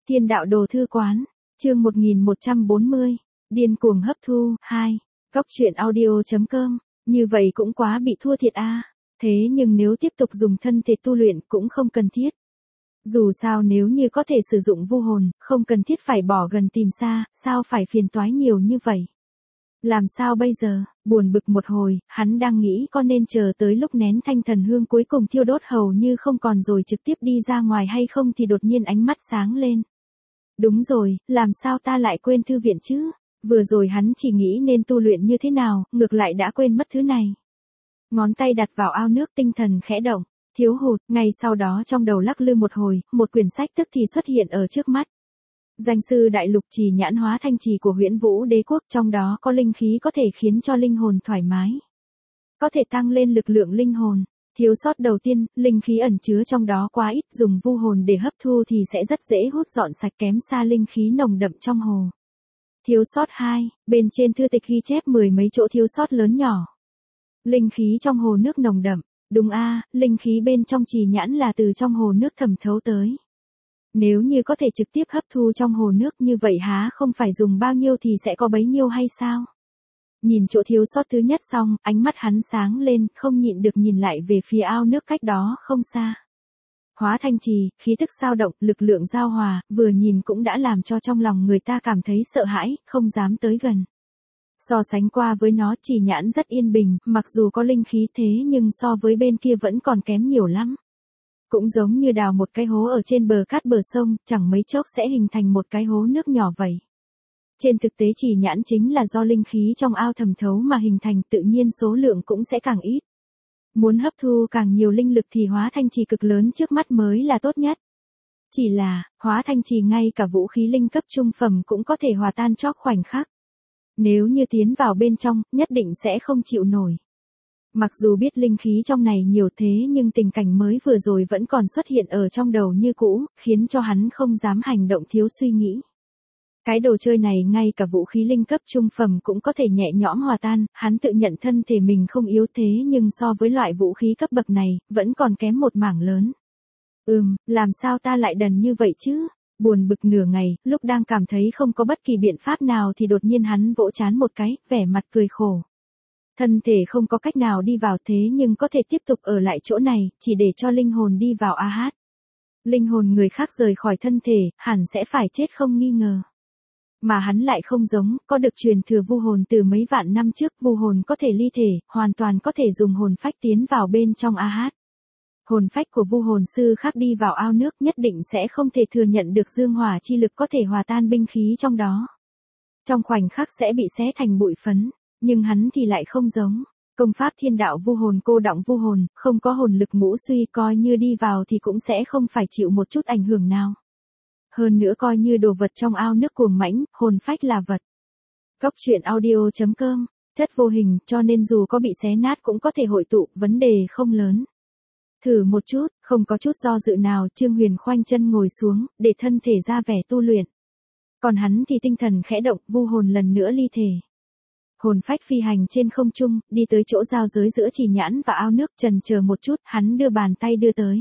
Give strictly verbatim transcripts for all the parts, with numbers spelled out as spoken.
Thiên đạo đồ thư quán, chương một nghìn một trăm bốn mươi, điên cuồng hấp thu, hai, Cóc truyện audio.com, như vậy cũng quá bị thua thiệt a. Thế nhưng nếu tiếp tục dùng thân thể tu luyện cũng không cần thiết. Dù sao nếu như có thể sử dụng vu hồn, không cần thiết phải bỏ gần tìm xa, sao phải phiền toái nhiều như vậy. Làm sao bây giờ, buồn bực một hồi, hắn đang nghĩ có nên chờ tới lúc nén thanh thần hương cuối cùng thiêu đốt hầu như không còn rồi trực tiếp đi ra ngoài hay không thì đột nhiên ánh mắt sáng lên. Đúng rồi, làm sao ta lại quên thư viện chứ? Vừa rồi hắn chỉ nghĩ nên tu luyện như thế nào, ngược lại đã quên mất thứ này. Ngón tay đặt vào ao nước tinh thần khẽ động, thiếu hụt, ngay sau đó trong đầu lắc lư một hồi, một quyển sách tức thì xuất hiện ở trước mắt. Danh sư đại lục trì nhãn hóa thanh trì của Huyễn Vũ Đế quốc, trong đó có linh khí có thể khiến cho linh hồn thoải mái. Có thể tăng lên lực lượng linh hồn. Thiếu sót đầu tiên, linh khí ẩn chứa trong đó quá ít, dùng vu hồn để hấp thu thì sẽ rất dễ hút dọn sạch kém xa linh khí nồng đậm trong hồ. Thiếu sót hai, bên trên thư tịch ghi chép mười mấy chỗ thiếu sót lớn nhỏ. Linh khí trong hồ nước nồng đậm, đúng a, linh khí bên trong trì nhãn là từ trong hồ nước thẩm thấu tới. Nếu như có thể trực tiếp hấp thu trong hồ nước như vậy há không phải dùng bao nhiêu thì sẽ có bấy nhiêu hay sao? Nhìn chỗ thiếu sót thứ nhất xong, ánh mắt hắn sáng lên, không nhịn được nhìn lại về phía ao nước cách đó không xa. Hóa thanh trì, khí tức dao động, lực lượng giao hòa, vừa nhìn cũng đã làm cho trong lòng người ta cảm thấy sợ hãi, không dám tới gần. So sánh qua với nó, trì nhãn rất yên bình, mặc dù có linh khí thế nhưng so với bên kia vẫn còn kém nhiều lắm. Cũng giống như đào một cái hố ở trên bờ cát bờ sông, chẳng mấy chốc sẽ hình thành một cái hố nước nhỏ vậy. Trên thực tế trì nhãn chính là do linh khí trong ao thẩm thấu mà hình thành, tự nhiên số lượng cũng sẽ càng ít. Muốn hấp thu càng nhiều linh lực thì hóa thanh trì cực lớn trước mắt mới là tốt nhất. Chỉ là, hóa thanh trì ngay cả vũ khí linh cấp trung phẩm cũng có thể hòa tan chóc khoảnh khắc. Nếu như tiến vào bên trong, nhất định sẽ không chịu nổi. Mặc dù biết linh khí trong này nhiều thế nhưng tình cảnh mới vừa rồi vẫn còn xuất hiện ở trong đầu như cũ, khiến cho hắn không dám hành động thiếu suy nghĩ. Cái đồ chơi này ngay cả vũ khí linh cấp trung phẩm cũng có thể nhẹ nhõm hòa tan, hắn tự nhận thân thể mình không yếu thế nhưng so với loại vũ khí cấp bậc này, vẫn còn kém một mảng lớn. Ừm, làm sao ta lại đần như vậy chứ? Buồn bực nửa ngày, lúc đang cảm thấy không có bất kỳ biện pháp nào thì đột nhiên hắn vỗ trán một cái, vẻ mặt cười khổ. Thân thể không có cách nào đi vào thế nhưng có thể tiếp tục ở lại chỗ này, chỉ để cho linh hồn đi vào a hát. Linh hồn người khác rời khỏi thân thể, hẳn sẽ phải chết không nghi ngờ. Mà hắn lại không giống, có được truyền thừa vu hồn từ mấy vạn năm trước, vu hồn có thể ly thể, hoàn toàn có thể dùng hồn phách tiến vào bên trong a hát. Hồn phách của vu hồn sư khác đi vào ao nước nhất định sẽ không thể thừa nhận được dương hỏa chi lực có thể hòa tan binh khí trong đó. Trong khoảnh khắc sẽ bị xé thành bụi phấn, nhưng hắn thì lại không giống. Công pháp thiên đạo vu hồn cô đọng vu hồn, không có hồn lực ngũ suy, coi như đi vào thì cũng sẽ không phải chịu một chút ảnh hưởng nào. Hơn nữa coi như đồ vật trong ao nước cuồng mãnh, hồn phách là vật. Cóc truyện audio.com, chất vô hình, cho nên dù có bị xé nát cũng có thể hội tụ, vấn đề không lớn. Thử một chút, không có chút do dự nào, Trương Huyền khoanh chân ngồi xuống, để thân thể ra vẻ tu luyện. Còn hắn thì tinh thần khẽ động, vu hồn lần nữa ly thể. Hồn phách phi hành trên không trung, đi tới chỗ giao giới giữa trì nhãn và ao nước, chần chờ một chút, hắn đưa bàn tay đưa tới.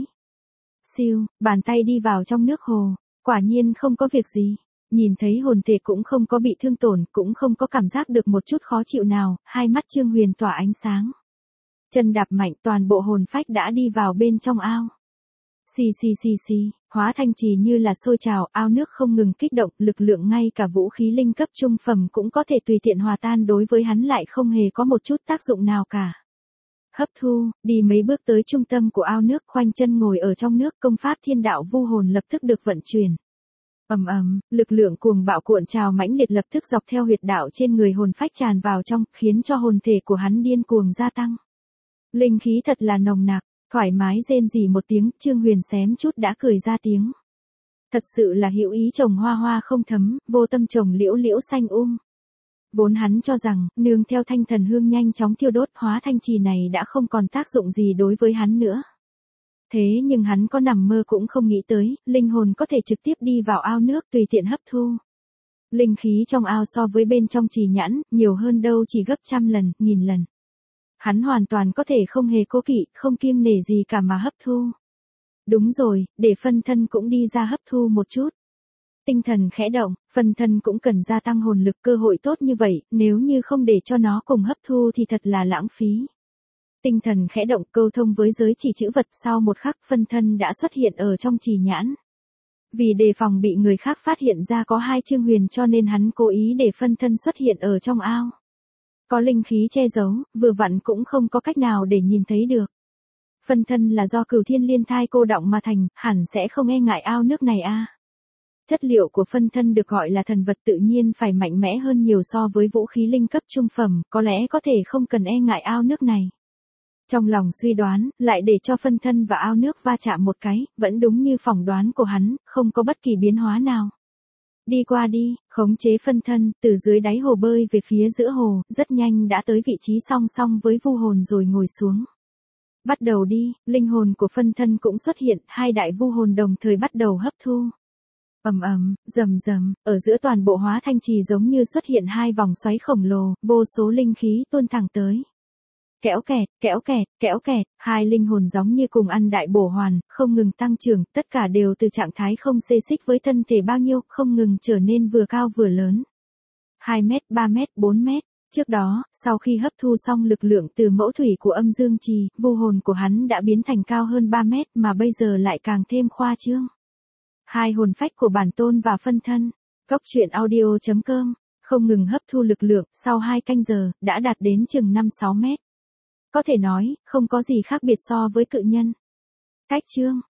Siêu, bàn tay đi vào trong nước hồ, quả nhiên không có việc gì. Nhìn thấy hồn thể cũng không có bị thương tổn, cũng không có cảm giác được một chút khó chịu nào, hai mắt Trương Huyền tỏa ánh sáng. Chân đạp mạnh, toàn bộ hồn phách đã đi vào bên trong ao. Xì xì xì xì, hóa thanh trì như là sôi trào, ao nước không ngừng kích động, lực lượng ngay cả vũ khí linh cấp trung phẩm cũng có thể tùy tiện hòa tan, đối với hắn lại không hề có một chút tác dụng nào cả. Hấp thu, đi mấy bước tới trung tâm của ao nước, khoanh chân ngồi ở trong nước, công pháp thiên đạo vu hồn lập tức được vận chuyển. Ầm ầm, lực lượng cuồng bạo cuộn trào mãnh liệt lập tức dọc theo huyệt đạo trên người hồn phách tràn vào trong, khiến cho hồn thể của hắn điên cuồng gia tăng. Linh khí thật là nồng nặc, thoải mái rên rỉ một tiếng, Trương Huyền xém chút đã cười ra tiếng. Thật sự là hữu ý trồng hoa hoa không thấm, vô tâm trồng liễu liễu xanh um. Vốn hắn cho rằng, nương theo thanh thần hương nhanh chóng thiêu đốt, hóa thanh trì này đã không còn tác dụng gì đối với hắn nữa. Thế nhưng hắn có nằm mơ cũng không nghĩ tới, linh hồn có thể trực tiếp đi vào ao nước tùy tiện hấp thu. Linh khí trong ao so với bên trong trì nhãn, nhiều hơn đâu chỉ gấp trăm lần, nghìn lần. Hắn hoàn toàn có thể không hề cố kỵ, không kiêng nể gì cả mà hấp thu. Đúng rồi, để phân thân cũng đi ra hấp thu một chút. Tinh thần khẽ động, phân thân cũng cần gia tăng hồn lực, cơ hội tốt như vậy, nếu như không để cho nó cùng hấp thu thì thật là lãng phí. Tinh thần khẽ động câu thông với giới chỉ chữ vật, sau một khắc phân thân đã xuất hiện ở trong trì nhãn. Vì đề phòng bị người khác phát hiện ra có hai chương huyền cho nên hắn cố ý để phân thân xuất hiện ở trong ao. Có linh khí che giấu, vừa vặn cũng không có cách nào để nhìn thấy được. Phân thân là do cửu thiên liên thai cô đọng mà thành, hẳn sẽ không e ngại ao nước này a. Chất liệu của phân thân được gọi là thần vật tự nhiên phải mạnh mẽ hơn nhiều so với vũ khí linh cấp trung phẩm, có lẽ có thể không cần e ngại ao nước này. Trong lòng suy đoán, lại để cho phân thân và ao nước va chạm một cái, vẫn đúng như phỏng đoán của hắn, không có bất kỳ biến hóa nào. Đi qua đi, khống chế phân thân, từ dưới đáy hồ bơi về phía giữa hồ, rất nhanh đã tới vị trí song song với vu hồn rồi ngồi xuống. Bắt đầu đi, linh hồn của phân thân cũng xuất hiện, hai đại vu hồn đồng thời bắt đầu hấp thu. Ầm ầm, rầm rầm, ở giữa toàn bộ hóa thanh trì giống như xuất hiện hai vòng xoáy khổng lồ, vô số linh khí tuôn thẳng tới. Kéo kẹt, kéo kẹt, kéo kẹt, hai linh hồn giống như cùng ăn đại bổ hoàn, không ngừng tăng trưởng, tất cả đều từ trạng thái không xê xích với thân thể bao nhiêu, không ngừng trở nên vừa cao vừa lớn. hai mét, ba mét, bốn mét. Trước đó, sau khi hấp thu xong lực lượng từ mẫu thủy của âm dương trì, vu hồn của hắn đã biến thành cao hơn ba mét mà bây giờ lại càng thêm khoa trương. Hai hồn phách của bản tôn và phân thân. Cốc truyện audio chấm com, không ngừng hấp thu lực lượng, sau hai canh giờ, đã đạt đến chừng năm sáu mét. Có thể nói, không có gì khác biệt so với cự nhân. Cách chương.